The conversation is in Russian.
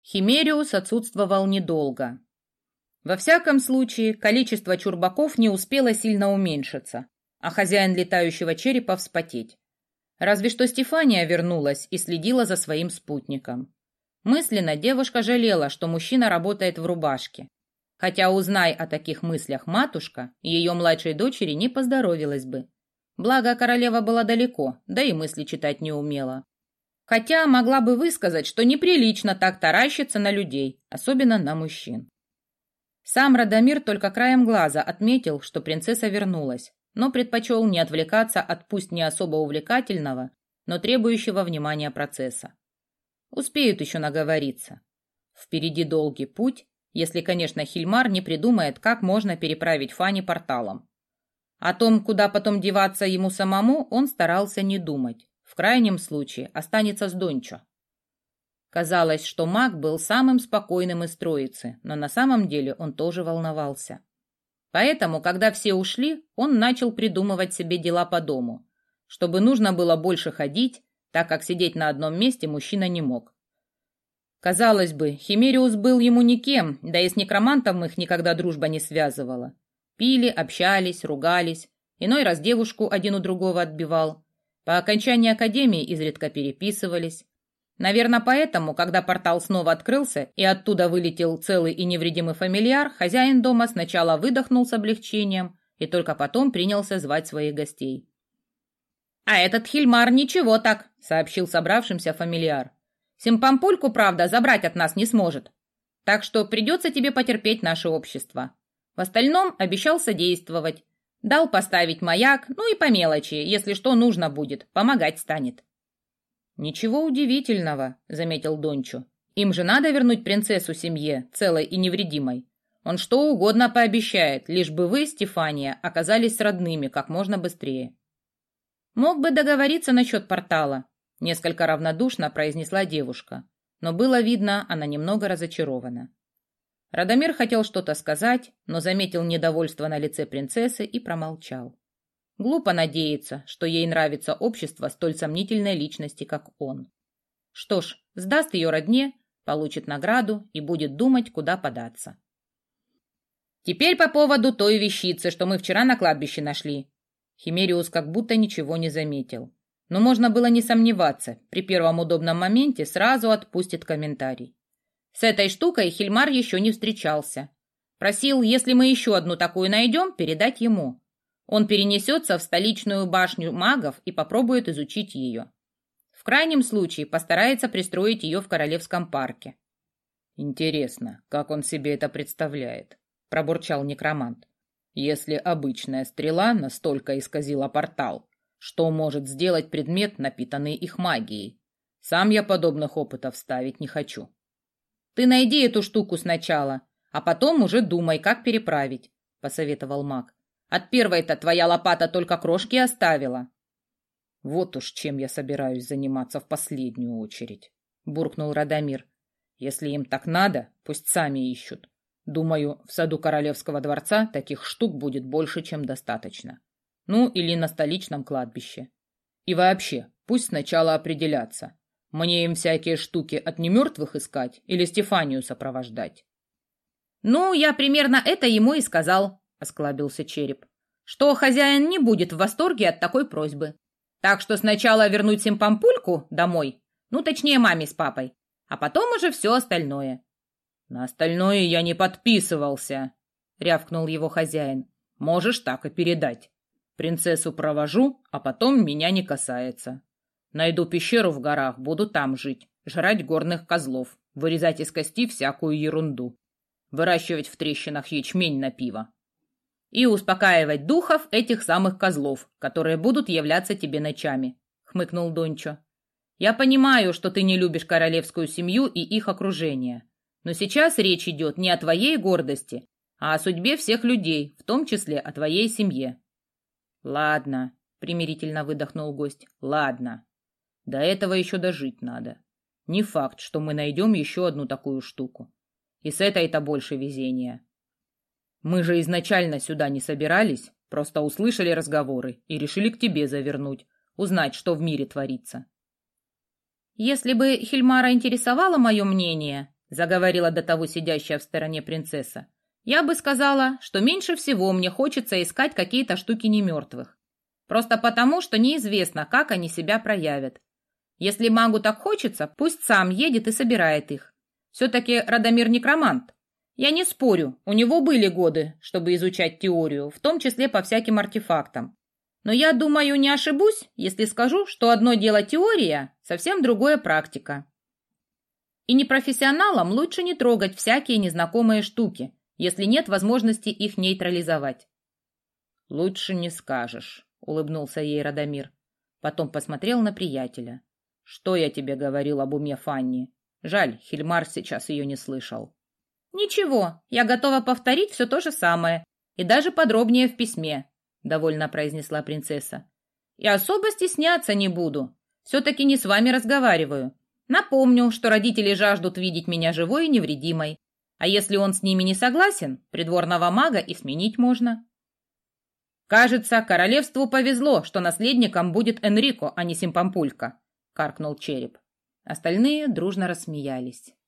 Химериус отсутствовал недолго. Во всяком случае, количество чурбаков не успело сильно уменьшиться, а хозяин летающего черепа вспотеть. Разве что Стефания вернулась и следила за своим спутником. Мысленно девушка жалела, что мужчина работает в рубашке. Хотя, узнай о таких мыслях матушка, ее младшей дочери не поздоровилась бы. Благо, королева была далеко, да и мысли читать не умела. Хотя могла бы высказать, что неприлично так таращиться на людей, особенно на мужчин. Сам Радомир только краем глаза отметил, что принцесса вернулась, но предпочел не отвлекаться от пусть не особо увлекательного, но требующего внимания процесса. Успеют еще наговориться. Впереди долгий путь, если, конечно, Хильмар не придумает, как можно переправить Фани порталом. О том, куда потом деваться ему самому, он старался не думать. В крайнем случае останется с Дончо. Казалось, что маг был самым спокойным из троицы, но на самом деле он тоже волновался. Поэтому, когда все ушли, он начал придумывать себе дела по дому, чтобы нужно было больше ходить, так как сидеть на одном месте мужчина не мог. Казалось бы, Химериус был ему никем, да и с некромантом их никогда дружба не связывала. Пили, общались, ругались, иной раз девушку один у другого отбивал. По окончании академии изредка переписывались. Наверное, поэтому, когда портал снова открылся и оттуда вылетел целый и невредимый фамильяр, хозяин дома сначала выдохнул с облегчением и только потом принялся звать своих гостей. «А этот Хильмар ничего так», — сообщил собравшимся фамильяр. «Симпампульку, правда, забрать от нас не сможет. Так что придется тебе потерпеть наше общество. В остальном обещал содействовать. Дал поставить маяк, ну и по мелочи, если что нужно будет, помогать станет». «Ничего удивительного», — заметил Дончо. «Им же надо вернуть принцессу семье, целой и невредимой. Он что угодно пообещает, лишь бы вы, Стефания, оказались с родными как можно быстрее». «Мог бы договориться насчет портала», — несколько равнодушно произнесла девушка, но было видно, она немного разочарована. Радомир хотел что-то сказать, но заметил недовольство на лице принцессы и промолчал. Глупо надеяться, что ей нравится общество столь сомнительной личности, как он. Что ж, сдаст ее родне, получит награду и будет думать, куда податься. «Теперь по поводу той вещицы, что мы вчера на кладбище нашли». Химериус как будто ничего не заметил. Но можно было не сомневаться, при первом удобном моменте сразу отпустит комментарий. С этой штукой Хильмар еще не встречался. Просил, если мы еще одну такую найдем, передать ему. Он перенесется в столичную башню магов и попробует изучить ее. В крайнем случае постарается пристроить ее в Королевском парке. «Интересно, как он себе это представляет?» – пробурчал некромант. «Если обычная стрела настолько исказила портал, что может сделать предмет, напитанный их магией? Сам я подобных опытов ставить не хочу». «Ты найди эту штуку сначала, а потом уже думай, как переправить», – посоветовал маг. «От первой-то твоя лопата только крошки оставила». «Вот уж чем я собираюсь заниматься в последнюю очередь», – буркнул Радомир. «Если им так надо, пусть сами ищут. Думаю, в саду Королевского дворца таких штук будет больше, чем достаточно. Ну, или на столичном кладбище. И вообще, пусть сначала определятся. Мне им всякие штуки от немертвых искать или Стефанию сопровождать?» «Ну, я примерно это ему и сказал», — осклабился череп, «что хозяин не будет в восторге от такой просьбы. Так что сначала вернуть симпампульку домой, ну, точнее, маме с папой, а потом уже все остальное». «На остальное я не подписывался», — рявкнул его хозяин. «Можешь так и передать. Принцессу провожу, а потом меня не касается. Найду пещеру в горах, буду там жить, жрать горных козлов, вырезать из кости всякую ерунду, выращивать в трещинах ячмень на пиво. И успокаивать духов этих самых козлов, которые будут являться тебе ночами», — хмыкнул Дончо. «Я понимаю, что ты не любишь королевскую семью и их окружение, но сейчас речь идет не о твоей гордости, а о судьбе всех людей, в том числе о твоей семье». «Ладно», — примирительно выдохнул гость, — «ладно. До этого еще дожить надо. Не факт, что мы найдем еще одну такую штуку. И с этой-то больше везения. Мы же изначально сюда не собирались, просто услышали разговоры и решили к тебе завернуть, узнать, что в мире творится». «Если бы Хильмара интересовало мое мнение», — заговорила до того сидящая в стороне принцесса. «Я бы сказала, что меньше всего мне хочется искать какие-то штуки немертвых. Просто потому, что неизвестно, как они себя проявят. Если магу так хочется, пусть сам едет и собирает их. Все-таки Радомир некромант. Я не спорю, у него были годы, чтобы изучать теорию, в том числе по всяким артефактам. Но я думаю, не ошибусь, если скажу, что одно дело теория, совсем другое практика. И непрофессионалам лучше не трогать всякие незнакомые штуки, если нет возможности их нейтрализовать». «Лучше не скажешь», — улыбнулся ей Радомир. Потом посмотрел на приятеля. «Что я тебе говорил об уме Фанни? Жаль, Хильмар сейчас ее не слышал». «Ничего, я готова повторить все то же самое, и даже подробнее в письме», — довольно произнесла принцесса. «И особо стесняться не буду. Все-таки не с вами разговариваю. Напомню, что родители жаждут видеть меня живой и невредимой. А если он с ними не согласен, придворного мага и сменить можно». «Кажется, королевству повезло, что наследником будет Энрико, а не Симпампулька», — каркнул череп. Остальные дружно рассмеялись.